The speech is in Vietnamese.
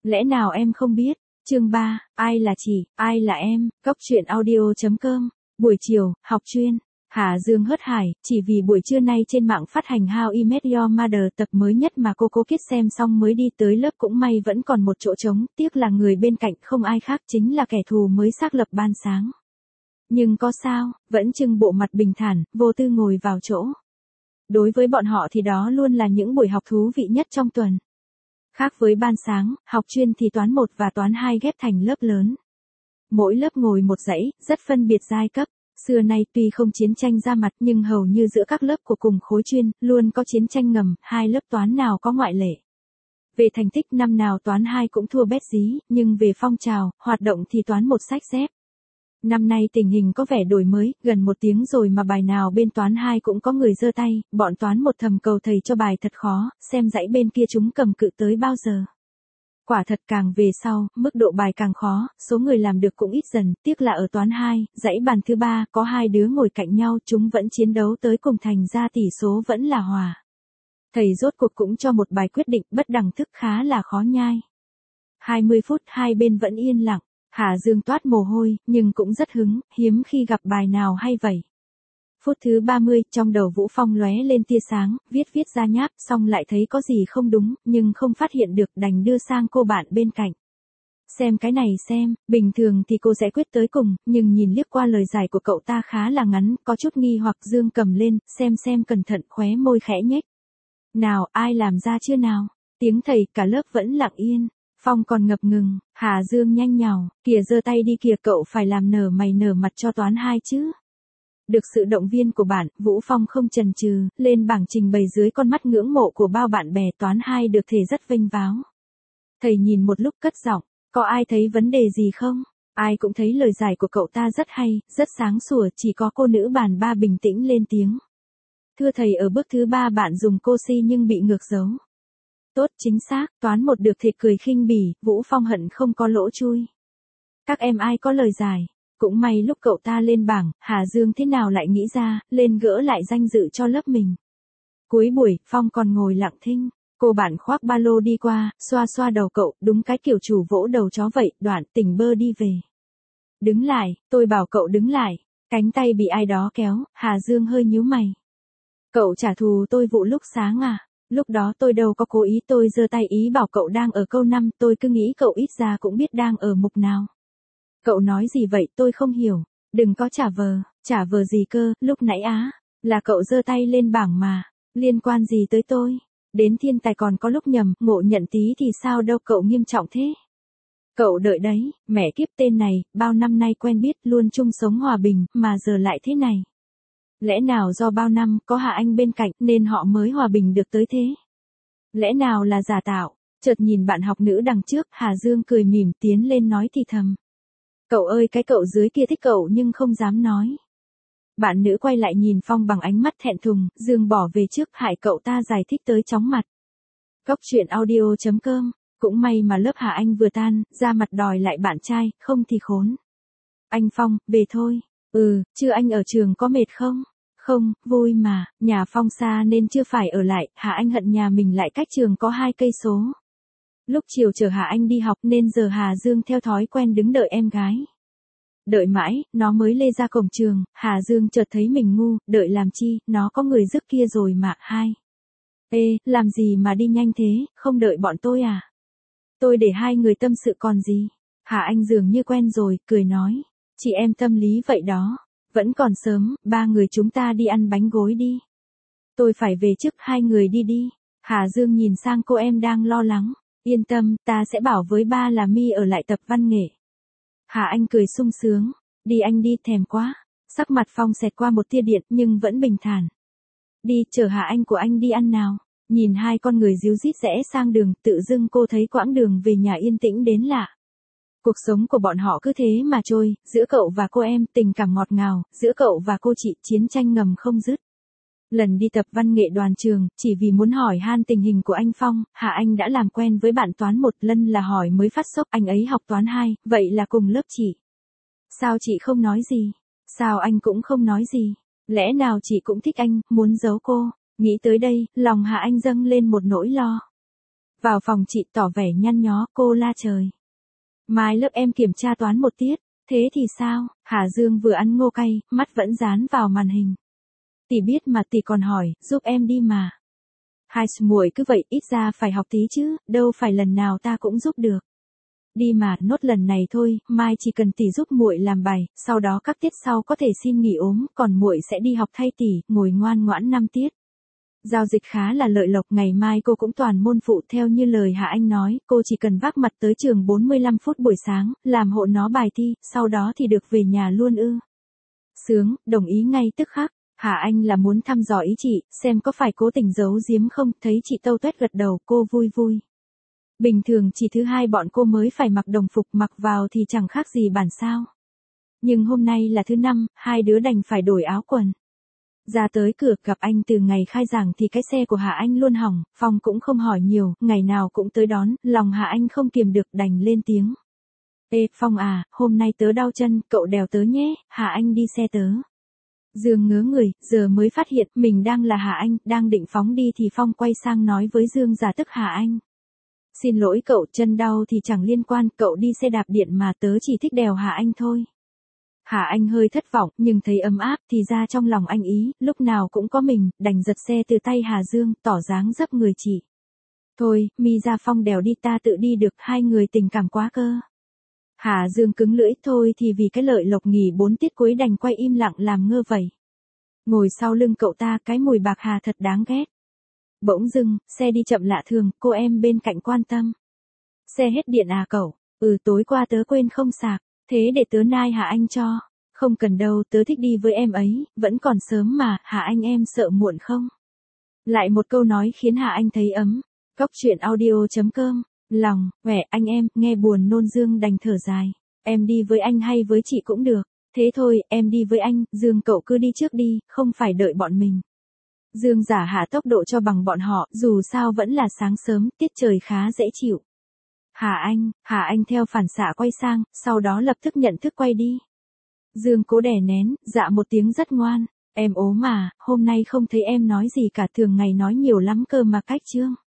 Lẽ nào em không biết? Chương 3, ai là chị, ai là em, Cóc truyện audio.com, buổi chiều, học chuyên. Hà Dương hớt hải, chỉ vì buổi trưa nay trên mạng phát hành How I Met Your Mother tập mới nhất mà cô Kiết xem xong mới đi tới lớp, cũng may vẫn còn một chỗ trống, tiếc là người bên cạnh không ai khác chính là kẻ thù mới xác lập ban sáng. Nhưng có sao, vẫn trưng bộ mặt bình thản, vô tư ngồi vào chỗ. Đối với bọn họ thì đó luôn là những buổi học thú vị nhất trong tuần. Khác với ban sáng, học chuyên thì toán 1 và toán 2 ghép thành lớp lớn. Mỗi lớp ngồi một dãy, rất phân biệt giai cấp. Xưa nay tuy không chiến tranh ra mặt nhưng hầu như giữa các lớp của cùng khối chuyên, luôn có chiến tranh ngầm, hai lớp toán nào có ngoại lệ. Về thành tích năm nào toán 2 cũng thua bét dí, nhưng về phong trào, hoạt động thì toán 1 sách dép. Năm nay tình hình có vẻ đổi mới, gần 1 tiếng rồi mà bài nào bên toán 2 cũng có người giơ tay, bọn toán 1 thầm cầu thầy cho bài thật khó, xem dãy bên kia chúng cầm cự tới bao giờ. Quả thật càng về sau, mức độ bài càng khó, số người làm được cũng ít dần, tiếc là ở toán 2, dãy bàn thứ 3, có hai đứa ngồi cạnh nhau, chúng vẫn chiến đấu tới cùng thành ra tỷ số vẫn là hòa. Thầy rốt cuộc cũng cho một bài quyết định bất đẳng thức khá là khó nhai. 20 phút hai bên vẫn yên lặng. Hà Dương toát mồ hôi, nhưng cũng rất hứng, hiếm khi gặp bài nào hay vậy. Phút thứ 30, trong đầu Vũ Phong lóe lên tia sáng, viết ra nháp, xong lại thấy có gì không đúng, nhưng không phát hiện được, đành đưa sang cô bạn bên cạnh. Xem cái này xem, bình thường thì cô sẽ quyết tới cùng, nhưng nhìn liếc qua lời giải của cậu ta khá là ngắn, có chút nghi hoặc. Dương cầm lên, xem cẩn thận, khóe môi khẽ nhếch. Nào, ai làm ra chưa nào? Tiếng thầy, cả lớp vẫn lặng yên. Phong còn ngập ngừng, Hà Dương nhanh nhào, kìa giơ tay đi kìa, cậu phải làm nở mày nở mặt cho toán 2 chứ. Được sự động viên của bạn, Vũ Phong không chần chừ, lên bảng trình bày dưới con mắt ngưỡng mộ của bao bạn bè. Toán 2 được thể rất vênh váo. Thầy nhìn một lúc cất giọng, có ai thấy vấn đề gì không? Ai cũng thấy lời giải của cậu ta rất hay, rất sáng sủa, chỉ có cô nữ bàn 3 bình tĩnh lên tiếng. Thưa thầy, ở bước thứ 3 bạn dùng cô si nhưng bị ngược dấu. Tốt, chính xác, toán 1 được thầy cười khinh bỉ, Vũ Phong hận không có lỗ chui. Các em ai có lời giải? Cũng may lúc cậu ta lên bảng, Hà Dương thế nào lại nghĩ ra, lên gỡ lại danh dự cho lớp mình. Cuối buổi, Phong còn ngồi lặng thinh, cô bạn khoác ba lô đi qua, xoa đầu cậu, đúng cái kiểu chủ vỗ đầu chó vậy, Đoạn tỉnh bơ đi về. Đứng lại, tôi bảo cậu đứng lại, cánh tay bị ai đó kéo, Hà Dương hơi nhíu mày. Cậu trả thù tôi vụ lúc sáng à? Lúc đó tôi đâu có cố ý, tôi giơ tay ý bảo cậu đang ở câu 5, tôi cứ nghĩ cậu ít ra cũng biết đang ở mục nào. Cậu nói gì vậy, tôi không hiểu, đừng có trả vờ gì cơ, lúc nãy là cậu giơ tay lên bảng mà, liên quan gì tới tôi, đến thiên tài còn có lúc nhầm, ngộ nhận tí thì sao đâu, cậu nghiêm trọng thế. Cậu đợi đấy, mẹ kiếp tên này, bao năm nay quen biết, luôn chung sống hòa bình, mà giờ lại thế này. Lẽ nào do bao năm có Hà Anh bên cạnh nên họ mới hòa bình được tới thế? Lẽ nào là giả tạo? Chợt nhìn bạn học nữ đằng trước, Hà Dương cười mỉm tiến lên nói thì thầm. Cậu ơi, cái cậu dưới kia thích cậu nhưng không dám nói. Bạn nữ quay lại nhìn Phong bằng ánh mắt thẹn thùng, Dương bỏ về trước, hại cậu ta giải thích tới chóng mặt. Cóc truyện audio.com, cũng may mà lớp Hà Anh vừa tan, ra mặt đòi lại bạn trai, không thì khốn. Anh Phong, về thôi. Chưa anh ở trường có mệt không? Không, vui mà, nhà Phong xa nên chưa phải ở lại, Hà Anh hận nhà mình lại cách trường có 2 cây số. Lúc chiều chở Hà Anh đi học nên giờ Hà Dương theo thói quen đứng đợi em gái. Đợi mãi, nó mới lê ra cổng trường, Hà Dương chợt thấy mình ngu, đợi làm chi, nó có người rước kia rồi mà. Ê, làm gì mà đi nhanh thế, không đợi bọn tôi à? Tôi để 2 người tâm sự còn gì. Hà Anh dường như quen rồi, cười nói. Chị em tâm lý vậy đó. Vẫn còn sớm, 3 người chúng ta đi ăn bánh gối đi. Tôi phải về trước, 2 người đi. Hà Dương nhìn sang cô em đang lo lắng. Yên tâm, ta sẽ bảo với ba là Mi ở lại tập văn nghệ. Hà Anh cười sung sướng. Đi anh đi, thèm quá. Sắc mặt Phong xẹt qua một tia điện nhưng vẫn bình thản. Đi, chở Hà Anh của anh đi ăn nào. Nhìn 2 con người díu dít rẽ sang đường, tự dưng cô thấy quãng đường về nhà yên tĩnh đến lạ. Cuộc sống của bọn họ cứ thế mà trôi, giữa cậu và cô em, tình cảm ngọt ngào, giữa cậu và cô chị, chiến tranh ngầm không dứt. Lần đi tập văn nghệ đoàn trường, chỉ vì muốn hỏi han tình hình của anh Phong, Hà Anh đã làm quen với bạn toán 1, Lân là hỏi mới phát sốc, anh ấy học toán 2, vậy là cùng lớp chị. Sao chị không nói gì? Sao anh cũng không nói gì? Lẽ nào chị cũng thích anh, muốn giấu cô? Nghĩ tới đây, lòng Hà Anh dâng lên một nỗi lo. Vào phòng chị tỏ vẻ nhăn nhó, cô la trời. Mai lớp em kiểm tra toán một tiết, thế thì sao? Hà Dương vừa ăn ngô cay, mắt vẫn dán vào màn hình. Tỷ biết mà, tỷ còn hỏi, giúp em đi mà. Hai muội cứ vậy, ít ra phải học tí chứ, đâu phải lần nào ta cũng giúp được. Đi mà, nốt lần này thôi, mai chỉ cần tỷ giúp muội làm bài, sau đó các tiết sau có thể xin nghỉ ốm, còn muội sẽ đi học thay tỷ, ngồi ngoan ngoãn 5 tiết. Giao dịch khá là lợi lộc, ngày mai cô cũng toàn môn phụ theo như lời Hà Anh nói, cô chỉ cần vác mặt tới trường 45 phút buổi sáng, làm hộ nó bài thi, sau đó thì được về nhà luôn ư. Sướng, đồng ý ngay tức khắc. Hà Anh là muốn thăm dò ý chị, xem có phải cố tình giấu giếm không, thấy chị tâu tuét gật đầu, cô vui vui. Bình thường chỉ thứ hai bọn cô mới phải mặc đồng phục, mặc vào thì chẳng khác gì bản sao. Nhưng hôm nay là thứ năm, hai đứa đành phải đổi áo quần. Ra tới cửa gặp anh từ ngày khai giảng thì cái xe của Hà Anh luôn hỏng, Phong cũng không hỏi nhiều, ngày nào cũng tới đón, lòng Hà Anh không kiềm được đành lên tiếng. Ê, Phong à, hôm nay tớ đau chân, cậu đèo tớ nhé, Hà Anh đi xe tớ. Dương ngớ người, giờ mới phát hiện mình đang là Hà Anh, đang định phóng đi thì Phong quay sang nói với Dương giả tức Hà Anh. Xin lỗi cậu, chân đau thì chẳng liên quan, cậu đi xe đạp điện mà, tớ chỉ thích đèo Hà Anh thôi. Hà Anh hơi thất vọng, nhưng thấy ấm áp thì ra trong lòng anh ý, lúc nào cũng có mình, đành giật xe từ tay Hà Dương, tỏ dáng dấp người chị. Thôi, mi ra Phong đèo đi, ta tự đi được, hai người tình cảm quá cơ. Hà Dương cứng lưỡi, thôi thì vì cái lợi lộc nghỉ 4 tiết cuối đành quay im lặng làm ngơ vậy. Ngồi sau lưng cậu ta, cái mùi bạc hà thật đáng ghét. Bỗng dưng, xe đi chậm lạ thường, cô em bên cạnh quan tâm. Xe hết điện à cậu? Tối qua tớ quên không sạc, thế để tớ nai Hà Anh cho. Không cần đâu, tớ thích đi với em ấy, vẫn còn sớm mà, Hà Anh em sợ muộn không? Lại một câu nói khiến Hà Anh thấy ấm. Cóc truyện audio.com, lòng, vẻ anh em, nghe buồn nôn Dương đành thở dài. Em đi với anh hay với chị cũng được. Thế thôi, em đi với anh, Dương cậu cứ đi trước đi, không phải đợi bọn mình. Dương giả hạ tốc độ cho bằng bọn họ, dù sao vẫn là sáng sớm, tiết trời khá dễ chịu. Hà Anh theo phản xạ quay sang, sau đó lập tức nhận thức quay đi. Dương cố đè nén, dạ một tiếng rất ngoan. Em ốm mà, hôm nay không thấy em nói gì cả, thường ngày nói nhiều lắm cơ mà cách Trương.